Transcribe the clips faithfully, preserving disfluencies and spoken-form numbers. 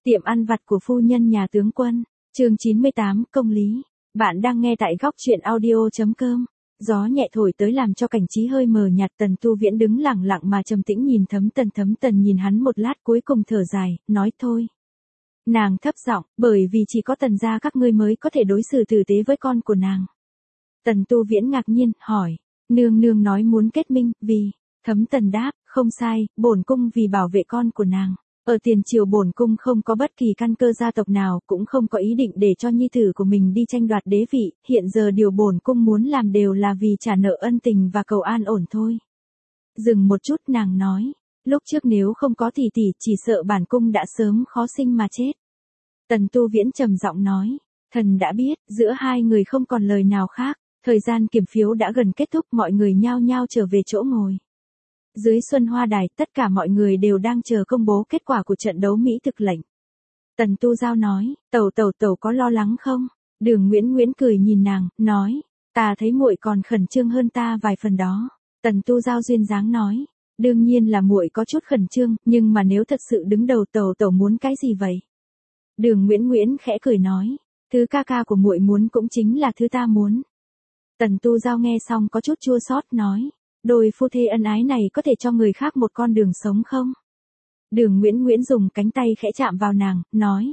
Tiệm ăn vặt của phu nhân nhà tướng quân, chương chín mươi tám, công lý. Bạn đang nghe tại góc truyện audio chấm com. Gió nhẹ thổi tới làm cho cảnh trí hơi mờ nhạt. Tần Tu Viễn đứng lặng lặng mà trầm tĩnh nhìn Thấm Tần. Thấm Tần nhìn hắn một lát cuối cùng thở dài, nói thôi. Nàng thấp giọng, bởi vì chỉ có Tần gia các ngươi mới có thể đối xử tử tế với con của nàng. Tần Tu Viễn ngạc nhiên, hỏi, nương nương nói muốn kết minh, vì, Thấm Tần đáp, không sai, bổn cung vì bảo vệ con của nàng. Ở tiền triều bổn cung không có bất kỳ căn cơ gia tộc nào, cũng không có ý định để cho nhi tử của mình đi tranh đoạt đế vị, hiện giờ điều bổn cung muốn làm đều là vì trả nợ ân tình và cầu an ổn thôi. Dừng một chút nàng nói, lúc trước nếu không có tỷ tỷ chỉ sợ bản cung đã sớm khó sinh mà chết. Tần Tu Viễn trầm giọng nói, thần đã biết, giữa hai người không còn lời nào khác, thời gian kiểm phiếu đã gần kết thúc, mọi người nhao nhao trở về chỗ ngồi. Dưới Xuân Hoa Đài, tất cả mọi người đều đang chờ công bố kết quả của trận đấu Mỹ thực lệnh. Tần Tu Giao nói, tẩu tẩu tẩu có lo lắng không? Đường Nguyễn Nguyễn cười nhìn nàng, nói, ta thấy muội còn khẩn trương hơn ta vài phần đó. Tần Tu Giao duyên dáng nói, đương nhiên là muội có chút khẩn trương, nhưng mà nếu thật sự đứng đầu tẩu tẩu muốn cái gì vậy? Đường Nguyễn Nguyễn khẽ cười nói, thứ ca ca của muội muốn cũng chính là thứ ta muốn. Tần Tu Giao nghe xong có chút chua xót nói, đôi phu thê ân ái này có thể cho người khác một con đường sống không? Đường Nguyễn Nguyễn dùng cánh tay khẽ chạm vào nàng, nói.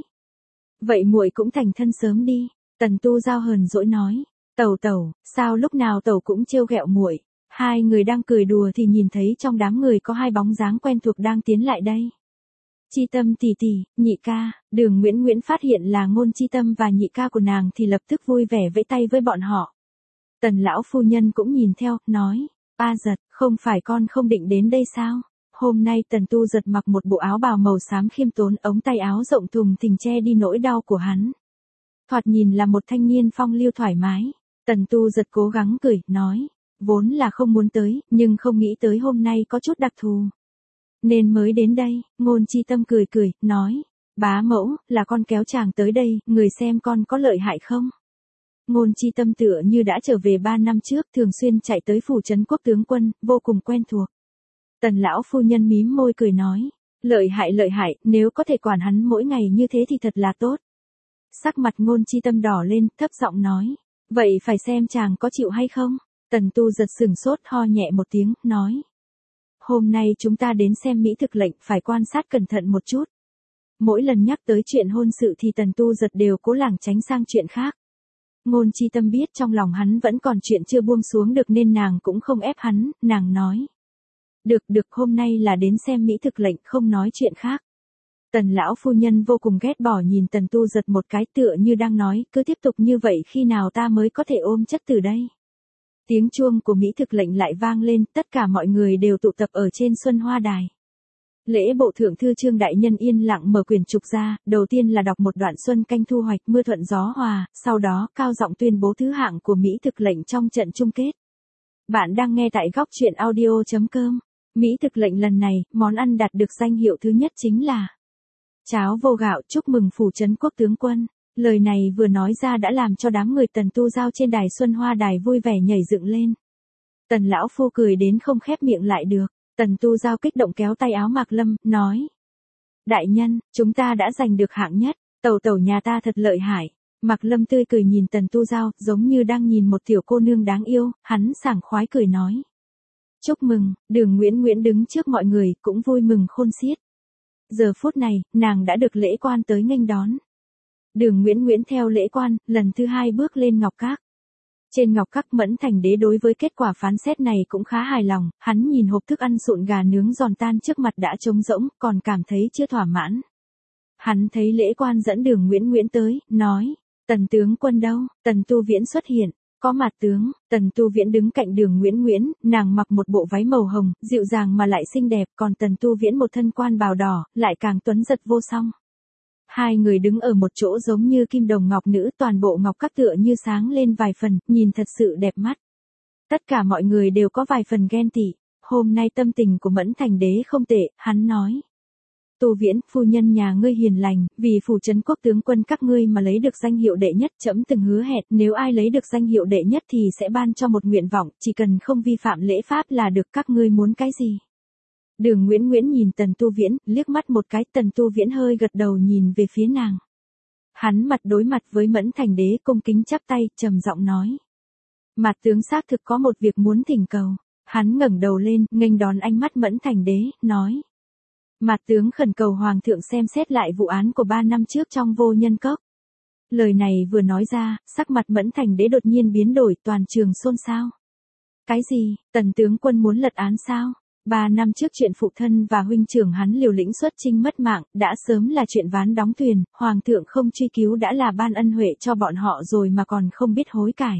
Vậy muội cũng thành thân sớm đi. Tần Tu Giao hờn dỗi nói. Tẩu tẩu, sao lúc nào tẩu cũng trêu ghẹo muội? Hai người đang cười đùa thì nhìn thấy trong đám người có hai bóng dáng quen thuộc đang tiến lại đây. Chi Tâm tỷ tỷ, nhị ca. Đường Nguyễn Nguyễn phát hiện là Ngôn Chi Tâm và nhị ca của nàng thì lập tức vui vẻ vẫy tay với bọn họ. Tần lão phu nhân cũng nhìn theo, nói. A Giật, không phải con không định đến đây sao? Hôm nay Tần Tu Giật mặc một bộ áo bào màu xám khiêm tốn, ống tay áo rộng thùng thình che đi nỗi đau của hắn. Thoạt nhìn là một thanh niên phong lưu thoải mái. Tần Tu Giật cố gắng cười, nói, vốn là không muốn tới, nhưng không nghĩ tới hôm nay có chút đặc thù, nên mới đến đây. Ngôn Chi Tâm cười cười, nói, bá mẫu, là con kéo chàng tới đây, người xem con có lợi hại không? Ngôn Chi Tâm tựa như đã trở về ba năm trước, thường xuyên chạy tới phủ trấn quốc tướng quân, vô cùng quen thuộc. Tần lão phu nhân mím môi cười nói, lợi hại lợi hại, nếu có thể quản hắn mỗi ngày như thế thì thật là tốt. Sắc mặt Ngôn Chi Tâm đỏ lên, thấp giọng nói, vậy phải xem chàng có chịu hay không? Tần Tu Giật sừng sốt ho nhẹ một tiếng, nói, hôm nay chúng ta đến xem Mỹ thực lệnh, phải quan sát cẩn thận một chút. Mỗi lần nhắc tới chuyện hôn sự thì Tần Tu Giật đều cố lảng tránh sang chuyện khác. Ngôn Chi Tâm biết trong lòng hắn vẫn còn chuyện chưa buông xuống được nên nàng cũng không ép hắn, nàng nói. Được được, hôm nay là đến xem Mỹ thực lệnh, không nói chuyện khác. Tần lão phu nhân vô cùng ghét bỏ nhìn Tần Tu Giật một cái, tựa như đang nói, cứ tiếp tục như vậy khi nào ta mới có thể ôm chất từ đây. Tiếng chuông của Mỹ thực lệnh lại vang lên, tất cả mọi người đều tụ tập ở trên Xuân Hoa Đài. Lễ bộ thượng thư Trương đại nhân yên lặng mở quyển trục ra, đầu tiên là đọc một đoạn xuân canh thu hoạch mưa thuận gió hòa, sau đó cao giọng tuyên bố thứ hạng của Mỹ thực lệnh trong trận chung kết. Bạn đang nghe tại góc truyện audio chấm com. Mỹ thực lệnh lần này, món ăn đạt được danh hiệu thứ nhất chính là cháo vô gạo, chúc mừng phủ trấn quốc tướng quân. Lời này vừa nói ra đã làm cho đám người Tần Tu Giao trên đài Xuân Hoa Đài vui vẻ nhảy dựng lên. Tần lão phu cười đến không khép miệng lại được. Tần Tu Giao kích động kéo tay áo Mạc Lâm, nói. Đại nhân, chúng ta đã giành được hạng nhất, tẩu tẩu nhà ta thật lợi hại. Mạc Lâm tươi cười nhìn Tần Tu Giao, giống như đang nhìn một tiểu cô nương đáng yêu, hắn sảng khoái cười nói. Chúc mừng, Đường Nguyễn Nguyễn đứng trước mọi người, cũng vui mừng khôn xiết. Giờ phút này, nàng đã được lễ quan tới nghênh đón. Đường Nguyễn Nguyễn theo lễ quan, lần thứ hai bước lên ngọc các. Trên ngọc các Mẫn Thành Đế đối với kết quả phán xét này cũng khá hài lòng, hắn nhìn hộp thức ăn sụn gà nướng giòn tan trước mặt đã trống rỗng, còn cảm thấy chưa thỏa mãn. Hắn thấy lễ quan dẫn Đường Nguyễn Nguyễn tới, nói, Tần tướng quân đâu? Tần Tu Viễn xuất hiện, có mặt tướng. Tần Tu Viễn đứng cạnh Đường Nguyễn Nguyễn, nàng mặc một bộ váy màu hồng, dịu dàng mà lại xinh đẹp, còn Tần Tu Viễn một thân quan bào đỏ, lại càng tuấn giật vô song. Hai người đứng ở một chỗ giống như kim đồng ngọc nữ, toàn bộ ngọc các tựa như sáng lên vài phần, nhìn thật sự đẹp mắt. Tất cả mọi người đều có vài phần ghen tị. Hôm nay tâm tình của Mẫn Thành Đế không tệ, hắn nói. Tu Viễn, phu nhân nhà ngươi hiền lành, vì phủ trấn quốc tướng quân các ngươi mà lấy được danh hiệu đệ nhất, trẫm từng hứa hẹn, nếu ai lấy được danh hiệu đệ nhất thì sẽ ban cho một nguyện vọng, chỉ cần không vi phạm lễ pháp là được, các ngươi muốn cái gì? Đường Nguyễn Nguyễn nhìn Tần Tu Viễn, liếc mắt một cái, Tần Tu Viễn hơi gật đầu nhìn về phía nàng. Hắn mặt đối mặt với Mẫn Thành Đế cung kính chắp tay, trầm giọng nói. Mạt tướng xác thực có một việc muốn thỉnh cầu. Hắn ngẩng đầu lên, nghênh đón ánh mắt Mẫn Thành Đế, nói. Mạt tướng khẩn cầu Hoàng thượng xem xét lại vụ án của ba năm trước trong Vô Nhân Cốc. Lời này vừa nói ra, sắc mặt Mẫn Thành Đế đột nhiên biến đổi, toàn trường xôn xao. Cái gì, Tần tướng quân muốn lật án sao? Ba năm trước chuyện phụ thân và huynh trưởng hắn liều lĩnh xuất chinh mất mạng, đã sớm là chuyện ván đóng thuyền, Hoàng thượng không truy cứu đã là ban ân huệ cho bọn họ rồi mà còn không biết hối cải.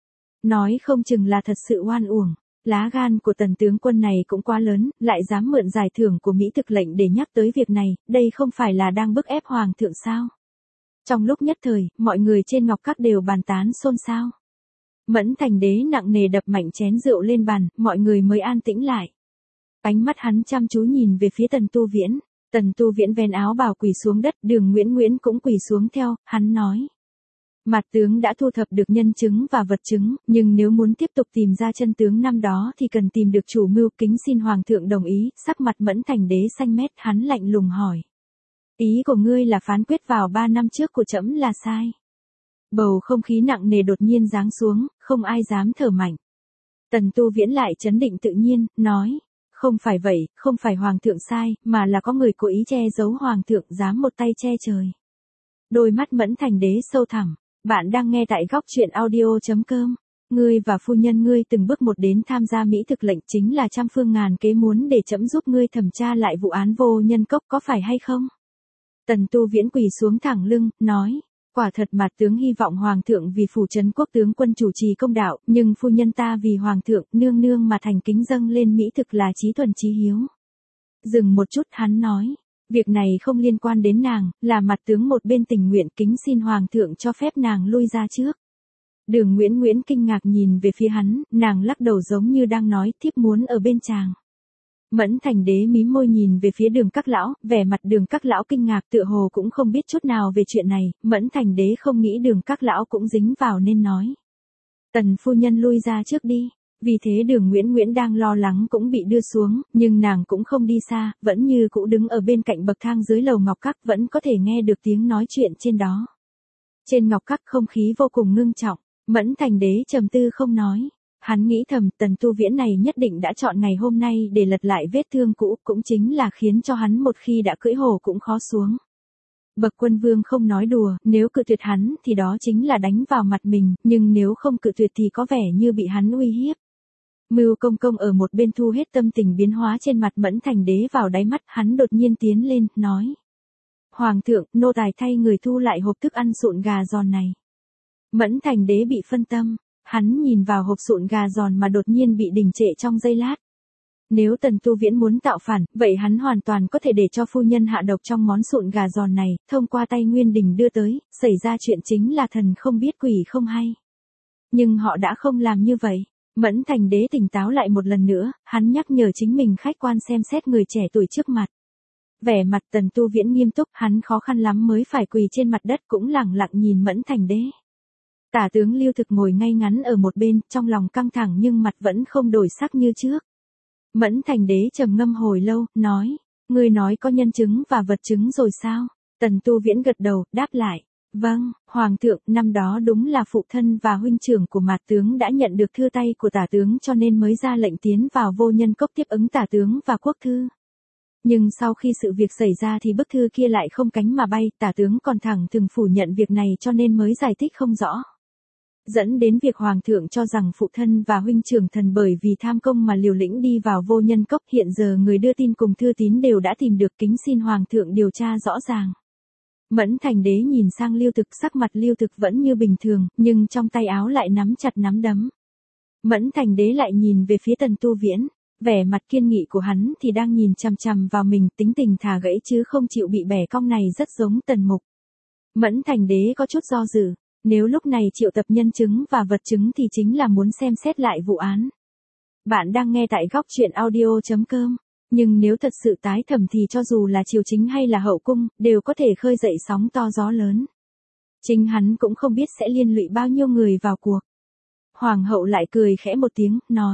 Nói không chừng là thật sự oan uổng. Lá gan của Tần tướng quân này cũng quá lớn, lại dám mượn giải thưởng của Mỹ thực lệnh để nhắc tới việc này, đây không phải là đang bức ép Hoàng thượng sao? Trong lúc nhất thời, mọi người trên ngọc các đều bàn tán xôn xao. Mẫn Thành Đế nặng nề đập mạnh chén rượu lên bàn, mọi người mới an tĩnh lại. Ánh mắt hắn chăm chú nhìn về phía Tần Tu Viễn. Tần Tu Viễn vén áo bào quỳ xuống đất, Đường Nguyễn Nguyễn cũng quỳ xuống theo, hắn nói. Mạt tướng đã thu thập được nhân chứng và vật chứng, nhưng nếu muốn tiếp tục tìm ra chân tướng năm đó thì cần tìm được chủ mưu, kính xin Hoàng thượng đồng ý. Sắc mặt Mẫn Thành Đế xanh mét, hắn lạnh lùng hỏi. Ý của ngươi là phán quyết vào ba năm trước của trẫm là sai. Bầu không khí nặng nề đột nhiên giáng xuống, không ai dám thở mạnh. Tần Tu Viễn lại trấn định tự nhiên, nói. Không phải vậy, không phải Hoàng thượng sai, mà là có người cố ý che giấu Hoàng thượng, dám một tay che trời. Đôi mắt Mẫn Thành Đế sâu thẳm. Bạn đang nghe tại góc truyện audio chấm com. Ngươi và phu nhân ngươi từng bước một đến tham gia Mỹ thực lệnh, chính là trăm phương ngàn kế muốn để trẫm giúp ngươi thẩm tra lại vụ án Vô Nhân Cốc, có phải hay không? Tần Tu Viễn quỳ xuống thẳng lưng, nói. Quả thật Mạt tướng hy vọng Hoàng thượng vì phủ trấn quốc tướng quân chủ trì công đạo, nhưng phu nhân ta vì Hoàng thượng, nương nương mà thành kính dâng lên Mỹ thực là chí thuần chí hiếu. Dừng một chút, hắn nói. Việc này không liên quan đến nàng, là Mạt tướng một bên tình nguyện, kính xin Hoàng thượng cho phép nàng lui ra trước. Đường Nguyễn Nguyễn kinh ngạc nhìn về phía hắn, nàng lắc đầu giống như đang nói, thiếp muốn ở bên chàng. Mẫn Thành Đế mím môi nhìn về phía Đường Các lão, vẻ mặt Đường Các lão kinh ngạc, tựa hồ cũng không biết chút nào về chuyện này. Mẫn Thành Đế không nghĩ Đường Các lão cũng dính vào nên nói. Tần phu nhân lui ra trước đi. Vì thế Đường Nguyễn Nguyễn đang lo lắng cũng bị đưa xuống, nhưng nàng cũng không đi xa, vẫn như cũ đứng ở bên cạnh bậc thang dưới lầu ngọc các, vẫn có thể nghe được tiếng nói chuyện trên đó. Trên ngọc các không khí vô cùng ngưng trọng, Mẫn Thành Đế trầm tư không nói. Hắn nghĩ thầm, Tần Tu Viễn này nhất định đã chọn ngày hôm nay để lật lại vết thương cũ, cũng chính là khiến cho hắn một khi đã cưỡi hổ cũng khó xuống. Bậc quân vương không nói đùa, nếu cự tuyệt hắn thì đó chính là đánh vào mặt mình, nhưng nếu không cự tuyệt thì có vẻ như bị hắn uy hiếp. Mưu Công Công ở một bên thu hết tâm tình biến hóa trên mặt Mẫn Thành Đế vào đáy mắt, hắn đột nhiên tiến lên, nói. Hoàng thượng, nô tài thay người thu lại hộp thức ăn sụn gà giòn này. Mẫn Thành Đế bị phân tâm, hắn nhìn vào hộp sụn gà giòn mà đột nhiên bị đình trệ trong giây lát. Nếu Tần Tu Viễn muốn tạo phản, vậy hắn hoàn toàn có thể để cho phu nhân hạ độc trong món sụn gà giòn này, thông qua tay Nguyên Đình đưa tới, xảy ra chuyện chính là thần không biết quỷ không hay. Nhưng họ đã không làm như vậy. Mẫn Thành Đế tỉnh táo lại một lần nữa, hắn nhắc nhở chính mình khách quan xem xét người trẻ tuổi trước mặt. Vẻ mặt Tần Tu Viễn nghiêm túc, hắn khó khăn lắm mới phải quỳ trên mặt đất, cũng lẳng lặng nhìn Mẫn Thành Đế. Tả tướng Lưu Thực ngồi ngay ngắn ở một bên, trong lòng căng thẳng nhưng mặt vẫn không đổi sắc như trước. Mẫn Thành Đế trầm ngâm hồi lâu, nói, ngươi nói có nhân chứng và vật chứng rồi sao? Tần Tu Viễn gật đầu, đáp lại. Vâng, Hoàng thượng, năm đó đúng là phụ thân và huynh trưởng của Mạt tướng đã nhận được thư tay của tả tướng cho nên mới ra lệnh tiến vào Vô Nhân Cốc tiếp ứng tả tướng và quốc thư. Nhưng sau khi sự việc xảy ra thì bức thư kia lại không cánh mà bay, tả tướng còn thẳng thừng phủ nhận việc này cho nên mới giải thích không rõ. Dẫn đến việc Hoàng thượng cho rằng phụ thân và huynh trưởng thần bởi vì tham công mà liều lĩnh đi vào Vô Nhân Cốc, hiện giờ người đưa tin cùng thư tín đều đã tìm được, kính xin Hoàng thượng điều tra rõ ràng. Mẫn Thành Đế nhìn sang Lưu Thực, sắc mặt Lưu Thực vẫn như bình thường, nhưng trong tay áo lại nắm chặt nắm đấm. Mẫn Thành Đế lại nhìn về phía Tần Tu Viễn, vẻ mặt kiên nghị của hắn thì đang nhìn chằm chằm vào mình, tính tình thà gãy chứ không chịu bị bẻ cong này rất giống Tần Mục. Mẫn Thành Đế có chút do dự, nếu lúc này triệu tập nhân chứng và vật chứng thì chính là muốn xem xét lại vụ án. Bạn đang nghe tại góc truyện audio chấm com. Nhưng nếu thật sự tái thẩm thì cho dù là triều chính hay là hậu cung, đều có thể khơi dậy sóng to gió lớn. Chính hắn cũng không biết sẽ liên lụy bao nhiêu người vào cuộc. Hoàng hậu lại cười khẽ một tiếng, nói,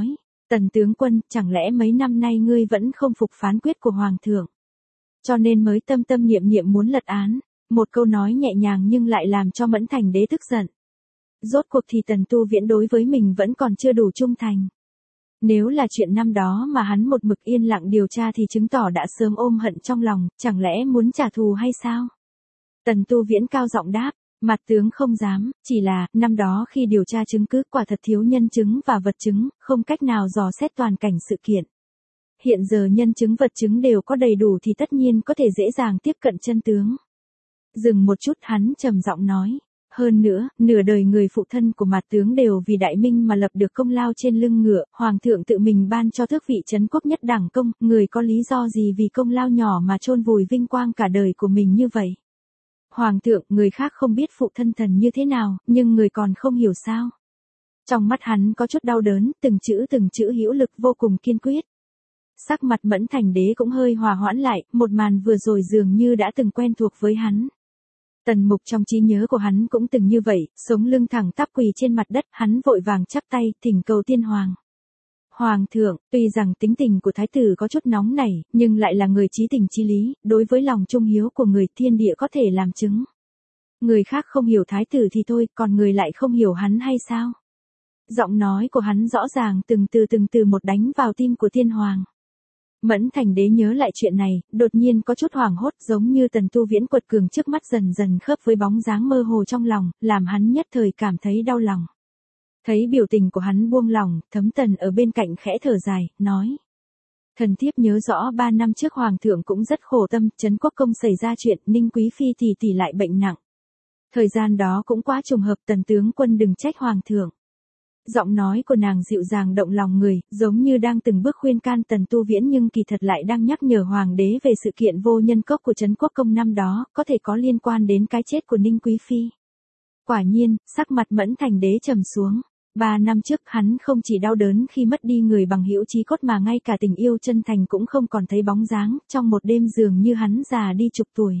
Tần tướng quân, chẳng lẽ mấy năm nay ngươi vẫn không phục phán quyết của Hoàng thượng? Cho nên mới tâm tâm niệm niệm muốn lật án. Một câu nói nhẹ nhàng nhưng lại làm cho Mẫn Thành Đế tức giận. Rốt cuộc thì Tần Tu Viễn đối với mình vẫn còn chưa đủ trung thành. Nếu là chuyện năm đó mà hắn một mực yên lặng điều tra thì chứng tỏ đã sớm ôm hận trong lòng, chẳng lẽ muốn trả thù hay sao? Tần Tu Viễn cao giọng đáp, mặt tướng không dám, chỉ là, năm đó khi điều tra chứng cứ quả thật thiếu nhân chứng và vật chứng, không cách nào dò xét toàn cảnh sự kiện. Hiện giờ nhân chứng vật chứng đều có đầy đủ thì tất nhiên có thể dễ dàng tiếp cận chân tướng. Dừng một chút hắn trầm giọng nói. Hơn nữa, nửa đời người phụ thân của mặt tướng đều vì đại minh mà lập được công lao trên lưng ngựa, Hoàng thượng tự mình ban cho tước vị trấn quốc nhất đẳng công, người có lý do gì vì công lao nhỏ mà chôn vùi vinh quang cả đời của mình như vậy? Hoàng thượng, người khác không biết phụ thân thần như thế nào, nhưng người còn không hiểu sao? Trong mắt hắn có chút đau đớn, từng chữ từng chữ hữu lực vô cùng kiên quyết. Sắc mặt Mẫn Thành Đế cũng hơi hòa hoãn lại, một màn vừa rồi dường như đã từng quen thuộc với hắn. Tần Mục trong trí nhớ của hắn cũng từng như vậy, sống lưng thẳng tắp quỳ trên mặt đất, hắn vội vàng chắp tay, thỉnh cầu tiên hoàng. Hoàng thượng, tuy rằng tính tình của thái tử có chút nóng nảy, nhưng lại là người trí tình trí lý, đối với lòng trung hiếu của người thiên địa có thể làm chứng. Người khác không hiểu thái tử thì thôi, còn người lại không hiểu hắn hay sao? Giọng nói của hắn rõ ràng từng từ từng từ một đánh vào tim của tiên hoàng. Mẫn Thành Đế nhớ lại chuyện này, đột nhiên có chút hoảng hốt giống như Tần Tu Viễn quật cường trước mắt dần dần khớp với bóng dáng mơ hồ trong lòng, làm hắn nhất thời cảm thấy đau lòng. Thấy biểu tình của hắn buông lòng, Thấm Tần ở bên cạnh khẽ thở dài, nói. Thần thiếp nhớ rõ ba năm trước Hoàng thượng cũng rất khổ tâm, Trấn Quốc Công xảy ra chuyện, Ninh Quý Phi thì tỷ lại bệnh nặng. Thời gian đó cũng quá trùng hợp, Tần tướng quân đừng trách Hoàng thượng. Giọng nói của nàng dịu dàng động lòng người, giống như đang từng bước khuyên can Tần Tu Viễn nhưng kỳ thật lại đang nhắc nhở Hoàng đế về sự kiện vô nhân cốc của Trấn Quốc Công năm đó, có thể có liên quan đến cái chết của Ninh Quý Phi. Quả nhiên, sắc mặt Mẫn Thành Đế trầm xuống. Ba năm trước hắn không chỉ đau đớn khi mất đi người bằng hữu chí cốt mà ngay cả tình yêu chân thành cũng không còn thấy bóng dáng, trong một đêm dường như hắn già đi chục tuổi.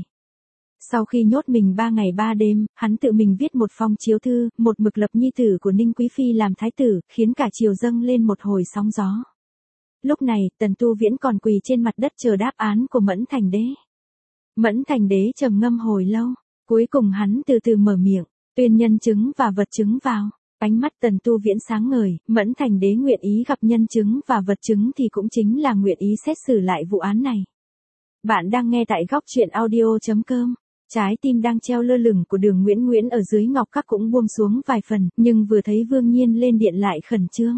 Sau khi nhốt mình ba ngày ba đêm, hắn tự mình viết một phong chiếu thư, một mực lập nhi tử của Ninh Quý Phi làm thái tử, khiến cả triều dâng lên một hồi sóng gió. Lúc này, Tần Tu Viễn còn quỳ trên mặt đất chờ đáp án của Mẫn Thành Đế. Mẫn Thành Đế trầm ngâm hồi lâu, cuối cùng hắn từ từ mở miệng, tuyên nhân chứng và vật chứng vào. Ánh mắt Tần Tu Viễn sáng ngời, Mẫn Thành Đế nguyện ý gặp nhân chứng và vật chứng thì cũng chính là nguyện ý xét xử lại vụ án này. Bạn đang nghe tại góc truyện audio chấm com. Trái tim đang treo lơ lửng của Đường Nguyễn Nguyễn ở dưới ngọc các cũng buông xuống vài phần, nhưng vừa thấy Vương Nhiên lên điện lại khẩn trương.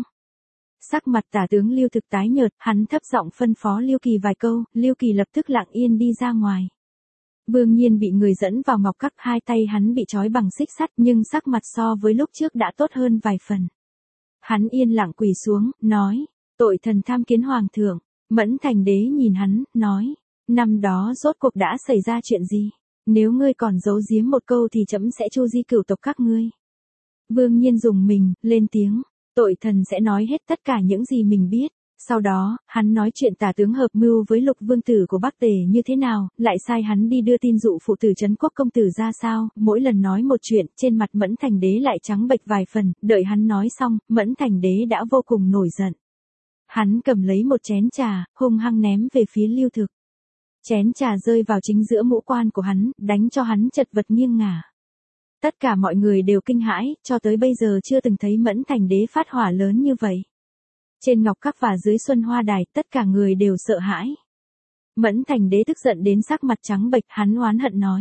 Sắc mặt Tả tướng Lưu Thực tái nhợt, hắn thấp giọng phân phó Lưu Kỳ vài câu, Lưu Kỳ lập tức lặng yên đi ra ngoài. Vương Nhiên bị người dẫn vào ngọc các, hai tay hắn bị trói bằng xích sắt nhưng sắc mặt so với lúc trước đã tốt hơn vài phần. Hắn yên lặng quỳ xuống, nói, tội thần tham kiến Hoàng thượng. Mẫn Thành Đế nhìn hắn, nói, năm đó rốt cuộc đã xảy ra chuyện gì? Nếu ngươi còn giấu giếm một câu thì trẫm sẽ chu di cửu tộc các ngươi. Vương Nhiên dùng mình, lên tiếng, tội thần sẽ nói hết tất cả những gì mình biết. Sau đó, hắn nói chuyện Tả tướng hợp mưu với Lục vương tử của Bắc Tề như thế nào, lại sai hắn đi đưa tin dụ phụ tử Trấn Quốc công tử ra sao, mỗi lần nói một chuyện, trên mặt Mẫn Thành Đế lại trắng bệch vài phần, đợi hắn nói xong, Mẫn Thành Đế đã vô cùng nổi giận. Hắn cầm lấy một chén trà, hung hăng ném về phía Lưu Thực. Chén trà rơi vào chính giữa mũ quan của hắn, đánh cho hắn chật vật nghiêng ngả. Tất cả mọi người đều kinh hãi, cho tới bây giờ chưa từng thấy Mẫn Thành Đế phát hỏa lớn như vậy. Trên ngọc các và dưới xuân hoa đài, tất cả người đều sợ hãi. Mẫn Thành Đế tức giận đến sắc mặt trắng bệch, hắn oán hận nói.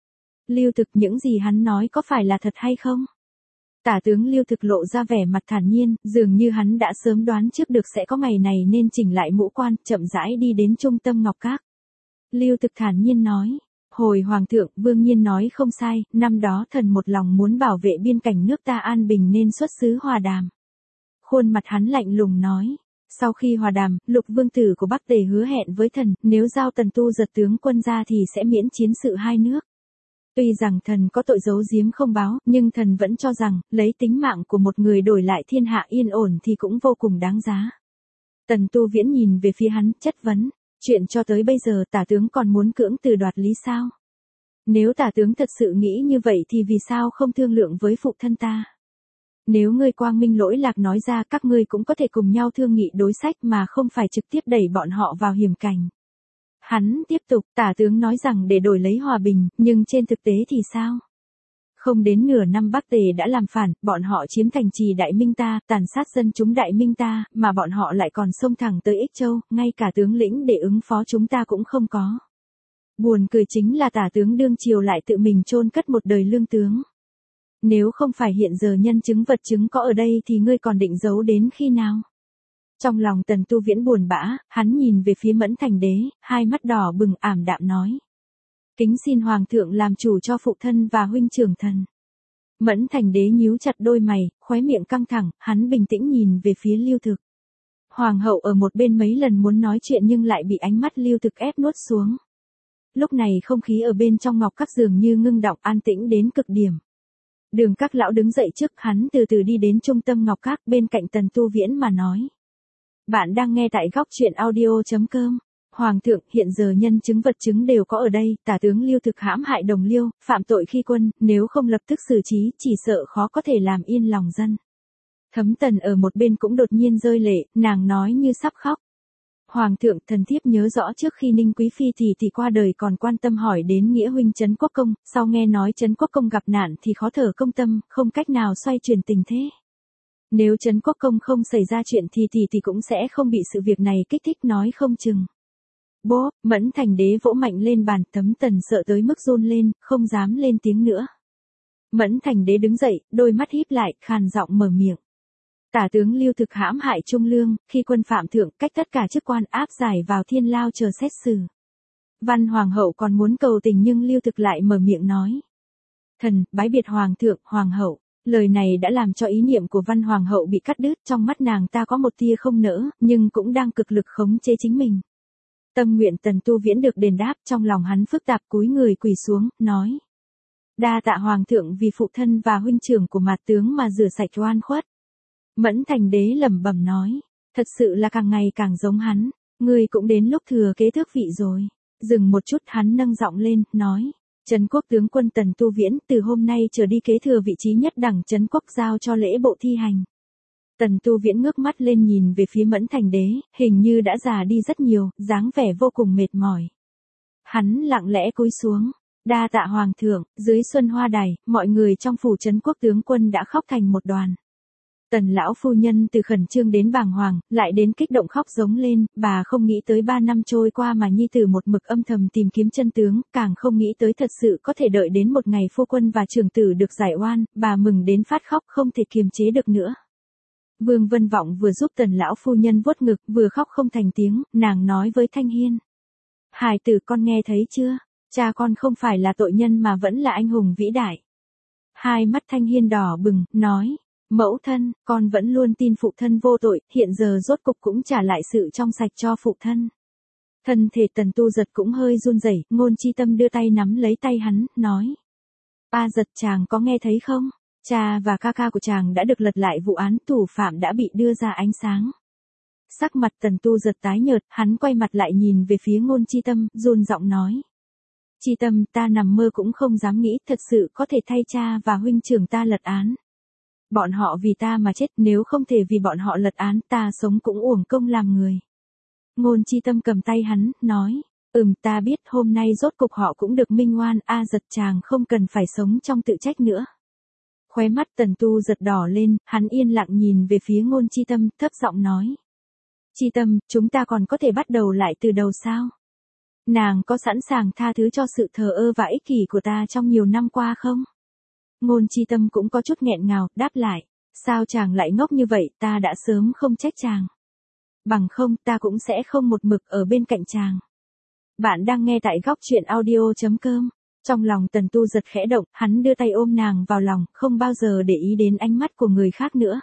Lưu Thực, những gì hắn nói có phải là thật hay không? Tả tướng Lưu Thực lộ ra vẻ mặt thản nhiên, dường như hắn đã sớm đoán trước được sẽ có ngày này nên chỉnh lại mũ quan, chậm rãi đi đến trung tâm ngọc các. Lưu Thực thản nhiên nói, hồi Hoàng thượng, Vương Nhiên nói không sai, năm đó thần một lòng muốn bảo vệ biên cảnh nước ta an bình nên xuất xứ hòa đàm. Khuôn mặt hắn lạnh lùng nói, sau khi hòa đàm, Lục vương tử của Bắc Tề hứa hẹn với thần, nếu giao Tần Tu giật tướng quân ra thì sẽ miễn chiến sự hai nước. Tuy rằng thần có tội giấu giếm không báo, nhưng thần vẫn cho rằng, lấy tính mạng của một người đổi lại thiên hạ yên ổn thì cũng vô cùng đáng giá. Tần Tu Viễn nhìn về phía hắn, chất vấn, chuyện cho tới bây giờ Tả tướng còn muốn cưỡng từ đoạt lý sao? Nếu Tả tướng thật sự nghĩ như vậy thì vì sao không thương lượng với phụ thân ta? Nếu ngươi quang minh lỗi lạc nói ra các ngươi cũng có thể cùng nhau thương nghị đối sách mà không phải trực tiếp đẩy bọn họ vào hiểm cảnh. Hắn tiếp tục, tả tướng nói rằng để đổi lấy hòa bình, nhưng trên thực tế thì sao? Không đến nửa năm Bắc Tề đã làm phản, bọn họ chiếm thành trì Đại Minh ta, tàn sát dân chúng Đại Minh ta, mà bọn họ lại còn xông thẳng tới Ích Châu, ngay cả tướng lĩnh để ứng phó chúng ta cũng không có. Buồn cười chính là tả tướng đương triều lại tự mình chôn cất một đời lương tướng. Nếu không phải hiện giờ nhân chứng vật chứng có ở đây thì ngươi còn định giấu đến khi nào? Trong lòng Tần Tu Viễn buồn bã, hắn nhìn về phía Mẫn Thành Đế, hai mắt đỏ bừng ảm đạm nói. Kính xin Hoàng thượng làm chủ cho phụ thân và huynh trưởng thần. Mẫn Thành Đế nhíu chặt đôi mày, khóe miệng căng thẳng, hắn bình tĩnh nhìn về phía Lưu Thực. Hoàng hậu ở một bên mấy lần muốn nói chuyện nhưng lại bị ánh mắt Lưu Thực ép nuốt xuống. Lúc này không khí ở bên trong ngọc các dường như ngưng đọng an tĩnh đến cực điểm. Đường Các lão đứng dậy trước, hắn từ từ đi đến trung tâm ngọc các bên cạnh Tần Tu Viễn mà nói. Bạn đang nghe tại góc truyện audio.com. Hoàng thượng, hiện giờ nhân chứng vật chứng đều có ở đây, tả tướng Lưu Thực hãm hại đồng liêu, phạm tội khi quân, nếu không lập tức xử trí, chỉ sợ khó có thể làm yên lòng dân. Thấm Tần ở một bên cũng đột nhiên rơi lệ, nàng nói như sắp khóc. Hoàng thượng, thần thiếp nhớ rõ trước khi Ninh Quý Phi thì thì qua đời còn quan tâm hỏi đến nghĩa huynh Trấn Quốc Công, sau nghe nói Trấn Quốc Công gặp nạn thì khó thở công tâm, không cách nào xoay chuyển tình thế. Nếu Trấn Quốc Công không xảy ra chuyện thì thì thì cũng sẽ không bị sự việc này kích thích nói không chừng. Bố, Mẫn Thành Đế vỗ mạnh lên bàn, Thấm Tần sợ tới mức run lên, không dám lên tiếng nữa. Mẫn Thành Đế đứng dậy, đôi mắt híp lại, khàn giọng mở miệng. Tả tướng Lưu Thực hãm hại Trung Lương, khi quân phạm thượng cách tất cả chức quan áp giải vào thiên lao chờ xét xử. Văn Hoàng hậu còn muốn cầu tình nhưng Lưu Thực lại mở miệng nói. Thần, bái biệt Hoàng thượng, Hoàng hậu. Lời này đã làm cho ý niệm của Văn Hoàng hậu bị cắt đứt, trong mắt nàng ta có một tia không nỡ, nhưng cũng đang cực lực khống chế chính mình. Tâm nguyện Tần Tu Viễn được đền đáp, trong lòng hắn phức tạp cúi người quỳ xuống, nói. Đa tạ Hoàng thượng vì phụ thân và huynh trưởng của mạt tướng mà rửa sạch oan khuất. Mẫn Thành Đế lẩm bẩm nói, thật sự là càng ngày càng giống hắn, ngươi cũng đến lúc thừa kế tước vị rồi. Dừng một chút hắn nâng giọng lên, nói. Trấn Quốc tướng quân Tần Tu Viễn từ hôm nay trở đi kế thừa vị trí nhất đẳng Trấn Quốc giao cho lễ bộ thi hành. Tần Tu Viễn ngước mắt lên nhìn về phía Mẫn Thành Đế, hình như đã già đi rất nhiều, dáng vẻ vô cùng mệt mỏi. Hắn lặng lẽ cúi xuống, đa tạ Hoàng thượng, dưới xuân hoa đài, mọi người trong phủ Trấn Quốc tướng quân đã khóc thành một đoàn. Tần lão phu nhân từ khẩn trương đến bàng hoàng, lại đến kích động khóc giống lên, bà không nghĩ tới ba năm trôi qua mà nhi tử một mực âm thầm tìm kiếm chân tướng, càng không nghĩ tới thật sự có thể đợi đến một ngày phu quân và trưởng tử được giải oan, bà mừng đến phát khóc không thể kiềm chế được nữa. Vương Vân Vọng vừa giúp Tần lão phu nhân vuốt ngực, vừa khóc không thành tiếng, nàng nói với Thanh Hiên. Hài tử con nghe thấy chưa, cha con không phải là tội nhân mà vẫn là anh hùng vĩ đại. Hai mắt Thanh Hiên đỏ bừng, nói. Mẫu thân, con vẫn luôn tin phụ thân vô tội, hiện giờ rốt cục cũng trả lại sự trong sạch cho phụ thân. Thân thể Tần Tu Giật cũng hơi run rẩy, Ngôn Chi Tâm đưa tay nắm lấy tay hắn, nói. A Giật chàng có nghe thấy không? Cha và ca ca của chàng đã được lật lại vụ án, thủ phạm đã bị đưa ra ánh sáng. Sắc mặt Tần Tu Giật tái nhợt, hắn quay mặt lại nhìn về phía Ngôn Chi Tâm, run giọng nói. Chi Tâm, ta nằm mơ cũng không dám nghĩ thật sự có thể thay cha và huynh trưởng ta lật án. Bọn họ vì ta mà chết, nếu không thể vì bọn họ lật án, ta sống cũng uổng công làm người. Ngôn Chi Tâm cầm tay hắn, nói, ừm ta biết hôm nay rốt cục họ cũng được minh oan, A Giật chàng không cần phải sống trong tự trách nữa. Khóe mắt Tần Tu Giật đỏ lên, hắn yên lặng nhìn về phía Ngôn Chi Tâm, thấp giọng nói. Chi Tâm, chúng ta còn có thể bắt đầu lại từ đầu sao? Nàng có sẵn sàng tha thứ cho sự thờ ơ và ích kỷ của ta trong nhiều năm qua không? Ngôn Chi Tâm cũng có chút nghẹn ngào, đáp lại. Sao chàng lại ngốc như vậy, ta đã sớm không trách chàng. Bằng không, ta cũng sẽ không một mực ở bên cạnh chàng. Bạn đang nghe tại góc truyện audio.com. Trong lòng Tần Tu Giật khẽ động, hắn đưa tay ôm nàng vào lòng, không bao giờ để ý đến ánh mắt của người khác nữa.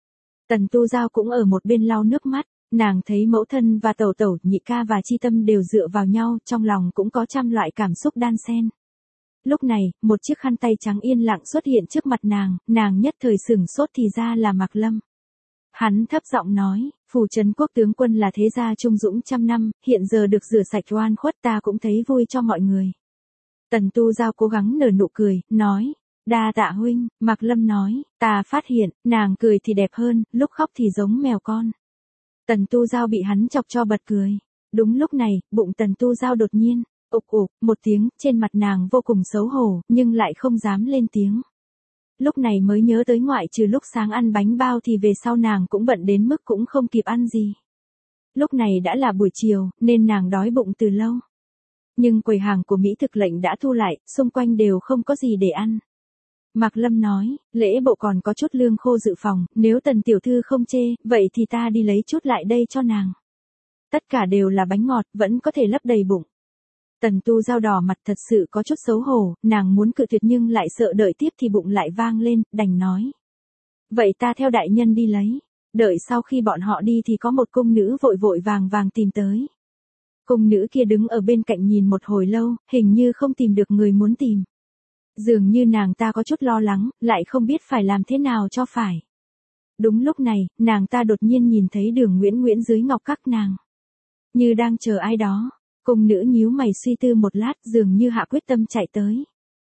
Tần Tu Giao cũng ở một bên lau nước mắt, nàng thấy mẫu thân và tẩu tẩu, nhị ca và Chi Tâm đều dựa vào nhau, trong lòng cũng có trăm loại cảm xúc đan xen. Lúc này, một chiếc khăn tay trắng yên lặng xuất hiện trước mặt nàng, nàng nhất thời sửng sốt thì ra là Mạc Lâm. Hắn thấp giọng nói, phủ Trấn Quốc tướng quân là thế gia trung dũng trăm năm, hiện giờ được rửa sạch oan khuất ta cũng thấy vui cho mọi người. Tần Tu Giao cố gắng nở nụ cười, nói, Đa tạ huynh, Mạc Lâm nói, ta phát hiện, nàng cười thì đẹp hơn, lúc khóc thì giống mèo con. Tần Tu Giao bị hắn chọc cho bật cười. Đúng lúc này, bụng Tần Tu Giao đột nhiên, ục ục, một tiếng, trên mặt nàng vô cùng xấu hổ, nhưng lại không dám lên tiếng. Lúc này mới nhớ tới ngoại trừ lúc sáng ăn bánh bao thì về sau nàng cũng bận đến mức cũng không kịp ăn gì. Lúc này đã là buổi chiều, nên nàng đói bụng từ lâu. Nhưng quầy hàng của Mỹ thực lệnh đã thu lại, xung quanh đều không có gì để ăn. Mạc Lâm nói, lễ bộ còn có chút lương khô dự phòng, nếu Tần tiểu thư không chê, vậy thì ta đi lấy chút lại đây cho nàng. Tất cả đều là bánh ngọt, vẫn có thể lấp đầy bụng. Tần Tu Giao đỏ mặt thật sự có chút xấu hổ, nàng muốn cự tuyệt nhưng lại sợ đợi tiếp thì bụng lại vang lên, đành nói. Vậy ta theo đại nhân đi lấy. Đợi sau khi bọn họ đi thì có một cung nữ vội vội vàng vàng tìm tới. Cung nữ kia đứng ở bên cạnh nhìn một hồi lâu, hình như không tìm được người muốn tìm. Dường như nàng ta có chút lo lắng, lại không biết phải làm thế nào cho phải. Đúng lúc này, nàng ta đột nhiên nhìn thấy Đường Nguyễn Nguyễn dưới ngọc các nàng. Như đang chờ ai đó. Cung nữ nhíu mày suy tư một lát, dường như hạ quyết tâm chạy tới.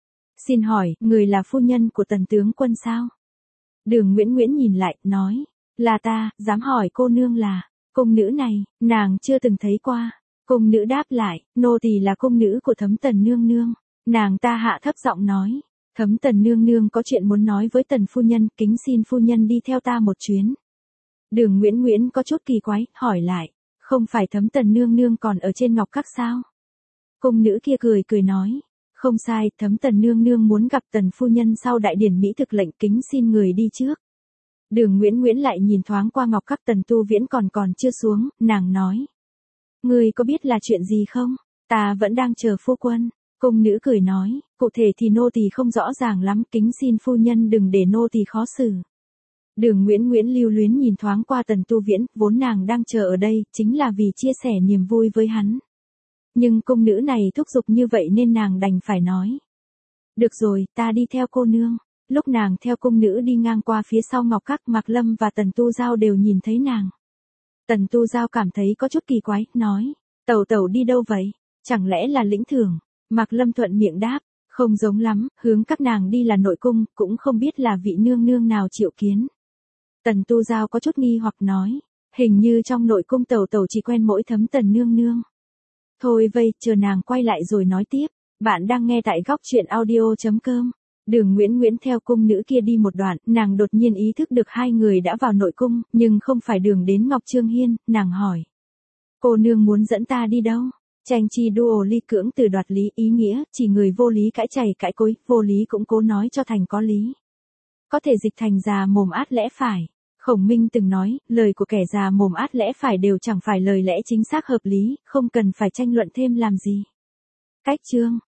Xin hỏi, người là phu nhân của Tần tướng quân sao? Đường Nguyễn Nguyễn nhìn lại, nói. Là ta, dám hỏi cô nương là. Cung nữ này, nàng chưa từng thấy qua. Cung nữ đáp lại, nô tỳ là cung nữ của Thấm Tần nương nương. Nàng ta hạ thấp giọng nói. Thấm Tần nương nương có chuyện muốn nói với Tần phu nhân, kính xin phu nhân đi theo ta một chuyến. Đường Nguyễn Nguyễn có chút kỳ quái, hỏi lại. Không phải Thấm Tần nương nương còn ở trên ngọc các sao? Cung nữ kia cười cười nói. Không sai, Thấm Tần nương nương muốn gặp Tần phu nhân sau đại điển Mỹ thực lệnh, kính xin người đi trước. Đường Nguyễn Nguyễn lại nhìn thoáng qua ngọc các Tần Tu Viễn còn còn chưa xuống, nàng nói. Người có biết là chuyện gì không? Ta vẫn đang chờ phu quân. Cung nữ cười nói, cụ thể thì nô tỳ không rõ ràng lắm, kính xin phu nhân đừng để nô tỳ khó xử. Đường Nguyễn Nguyễn lưu luyến nhìn thoáng qua Tần Tu Viễn, vốn nàng đang chờ ở đây, chính là vì chia sẻ niềm vui với hắn. Nhưng cung nữ này thúc giục như vậy nên nàng đành phải nói. Được rồi, ta đi theo cô nương. Lúc nàng theo cung nữ đi ngang qua phía sau ngọc các, Mạc Lâm và Tần Tu Giao đều nhìn thấy nàng. Tần Tu Giao cảm thấy có chút kỳ quái, nói. Tẩu tẩu đi đâu vậy? Chẳng lẽ là lĩnh thưởng? Mạc Lâm thuận miệng đáp. Không giống lắm, hướng các nàng đi là nội cung, cũng không biết là vị nương nương nào triệu kiến. Tần Tu Giao có chút nghi hoặc nói. Hình như trong nội cung tẩu tẩu chỉ quen mỗi Thấm Tần nương nương. Thôi vây, chờ nàng quay lại rồi nói tiếp. Bạn đang nghe tại góc truyện audio chấm com. Đường Nguyễn Nguyễn theo cung nữ kia đi một đoạn, nàng đột nhiên ý thức được hai người đã vào nội cung, nhưng không phải đường đến Ngọc Trương Hiên, nàng hỏi. Cô nương muốn dẫn ta đi đâu? Tranh chi đua ly cưỡng từ đoạt lý, ý nghĩa, chỉ người vô lý cãi chày cãi cối, vô lý cũng cố nói cho thành có lý. Có thể dịch thành già mồm át lẽ phải. Khổng Minh từng nói, lời của kẻ già mồm át lẽ phải đều chẳng phải lời lẽ chính xác hợp lý, không cần phải tranh luận thêm làm gì. Cách chương